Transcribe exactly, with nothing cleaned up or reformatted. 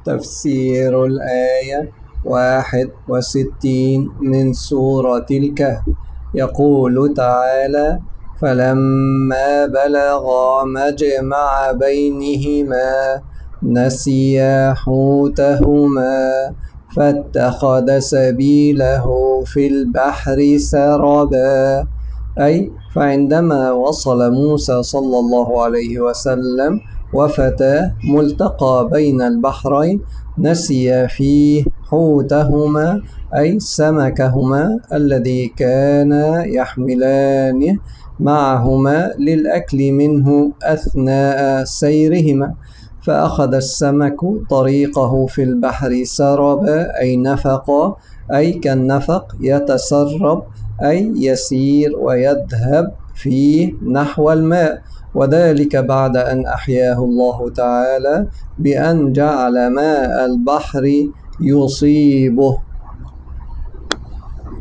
تفسير الآية واحد وستين من سورة الكهف. يقول تعالى: فلما بلغا مجمع بينهما نسيا حوتهما فاتخذ سبيله في البحر سربا. أي فعندما وصل موسى صلى الله عليه وسلم وفتاه ملتقى بين البحرين نسيا فيه حوتهما أي سمكهما الذي كانا يحملانه معهما للأكل منه أثناء سيرهما، فأخذ السمك طريقه في البحر سربا أي نفقا، أي كالنفق يتسرب أي يسير ويذهب فيه نحو الماء، وذلك بعد أن أحياه الله تعالى بأن جعل ماء البحر يصيبه